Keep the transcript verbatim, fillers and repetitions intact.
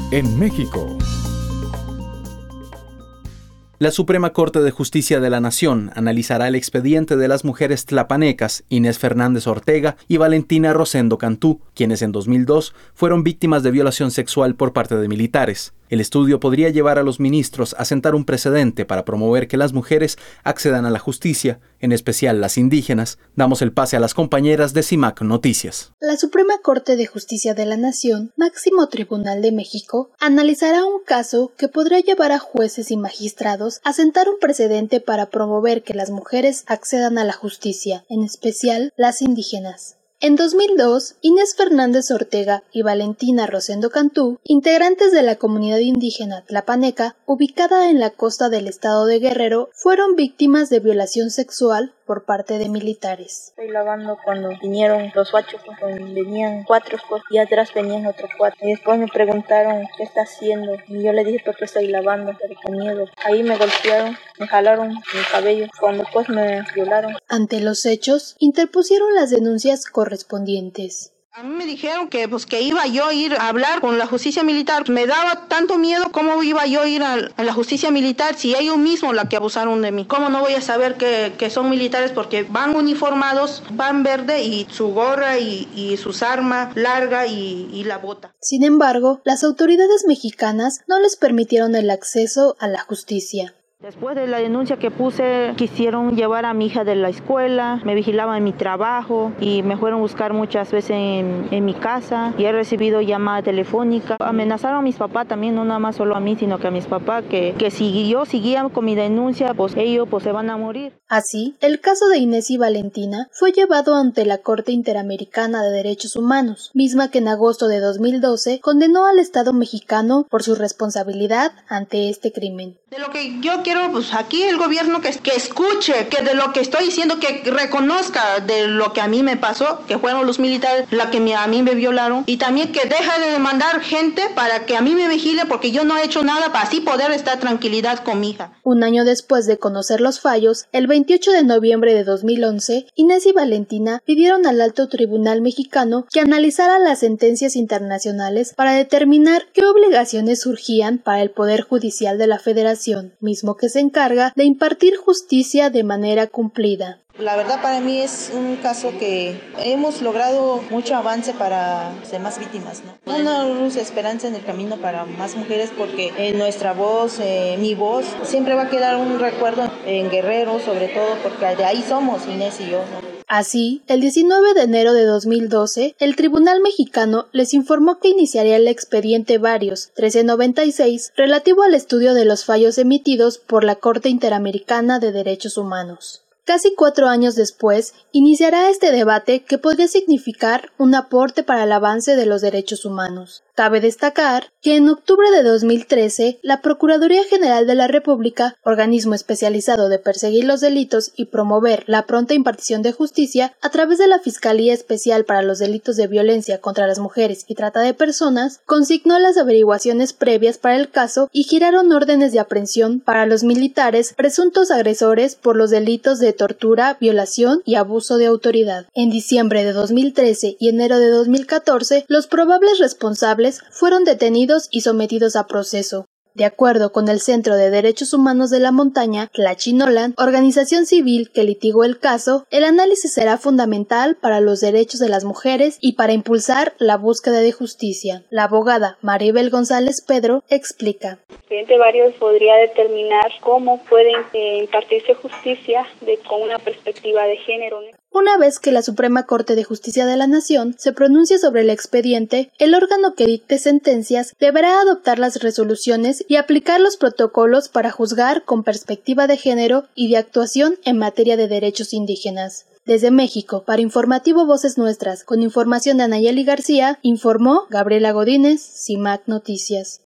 en México. La Suprema Corte de Justicia de la Nación analizará el expediente de las mujeres tlapanecas Inés Fernández Ortega y Valentina Rosendo Cantú, quienes en dos mil dos fueron víctimas de violación sexual por parte de militares. El estudio podría llevar a los ministros a sentar un precedente para promover que las mujeres accedan a la justicia, en especial las indígenas. Damos el pase a las compañeras de CIMAC Noticias. La Suprema Corte de Justicia de la Nación, máximo tribunal de México, analizará un caso que podrá llevar a jueces y magistrados a sentar un precedente para promover que las mujeres accedan a la justicia, en especial las indígenas. En dos mil dos, Inés Fernández Ortega y Valentina Rosendo Cantú, integrantes de la comunidad indígena tlapaneca, ubicada en la costa del estado de Guerrero, fueron víctimas de violación sexual por parte de militares. Estoy lavando cuando vinieron los huachos, pues, venían cuatro pues, y atrás venían otros cuatro. Y después me preguntaron qué está haciendo y yo le dije porque estoy lavando, pero con miedo. Ahí me golpearon, me jalaron el cabello, cuando después me violaron. Ante los hechos, interpusieron las denuncias correspondientes. A mí me dijeron que pues que iba yo a ir a hablar con la justicia militar. Me daba tanto miedo cómo iba yo a ir a, a la justicia militar si ellos mismos la que abusaron de mí. ¿Cómo no voy a saber que, que son militares? Porque van uniformados, van verde y su gorra y, y sus armas larga y, y la bota. Sin embargo, las autoridades mexicanas no les permitieron el acceso a la justicia. Después de la denuncia que puse, quisieron llevar a mi hija de la escuela, me vigilaban en mi trabajo y me fueron a buscar muchas veces en, en mi casa y he recibido llamada telefónica. Amenazaron a mis papás también, no nada más solo a mí, sino que a mis papás, que, que si yo seguía con mi denuncia, pues ellos pues se van a morir. Así, el caso de Inés y Valentina fue llevado ante la Corte Interamericana de Derechos Humanos, misma que en agosto de dos mil doce condenó al Estado mexicano por su responsabilidad ante este crimen. De lo que yo quiero, pues aquí el gobierno que, que escuche, que de lo que estoy diciendo, que reconozca de lo que a mí me pasó, que fueron los militares la que me, a mí me violaron, y también que deje de demandar gente para que a mí me vigile, porque yo no he hecho nada para así poder estar tranquilidad con mi hija. Un año después de conocer los fallos, el veintiocho de noviembre de dos mil once, Inés y Valentina pidieron al Alto Tribunal Mexicano que analizara las sentencias internacionales para determinar qué obligaciones surgían para el Poder Judicial de la Federación, mismo que se encarga de impartir justicia de manera cumplida. La verdad para mí es un caso que hemos logrado mucho avance para ser más víctimas, ¿no? Una luz de esperanza en el camino para más mujeres porque en nuestra voz, eh, mi voz, siempre va a quedar un recuerdo en Guerrero, sobre todo porque de ahí somos Inés y yo, ¿no? Así, el diecinueve de enero de dos mil doce, el Tribunal Mexicano les informó que iniciaría el expediente Varios trece noventa y seis relativo al estudio de los fallos emitidos por la Corte Interamericana de Derechos Humanos. Casi cuatro años después, iniciará este debate que podría significar un aporte para el avance de los derechos humanos. Cabe destacar que en octubre de dos mil trece, la Procuraduría General de la República, organismo especializado de perseguir los delitos y promover la pronta impartición de justicia, a través de la Fiscalía Especial para los Delitos de Violencia contra las Mujeres y Trata de Personas, consignó las averiguaciones previas para el caso y giraron órdenes de aprehensión para los militares presuntos agresores por los delitos de tortura, violación y abuso de autoridad. En diciembre de dos mil trece y enero de dos mil catorce, los probables responsables fueron detenidos y sometidos a proceso. De acuerdo con el Centro de Derechos Humanos de la Montaña, Tlachinolan, organización civil que litigó el caso, el análisis será fundamental para los derechos de las mujeres y para impulsar la búsqueda de justicia. La abogada Maribel González Pedro explica. El expediente Varios podría determinar cómo puede eh, impartirse justicia de, con una perspectiva de género. Una vez que la Suprema Corte de Justicia de la Nación se pronuncie sobre el expediente, el órgano que dicte sentencias deberá adoptar las resoluciones y aplicar los protocolos para juzgar con perspectiva de género y de actuación en materia de derechos indígenas. Desde México, para Informativo Voces Nuestras, con información de Anayeli García, informó Gabriela Godínez, CIMAC Noticias.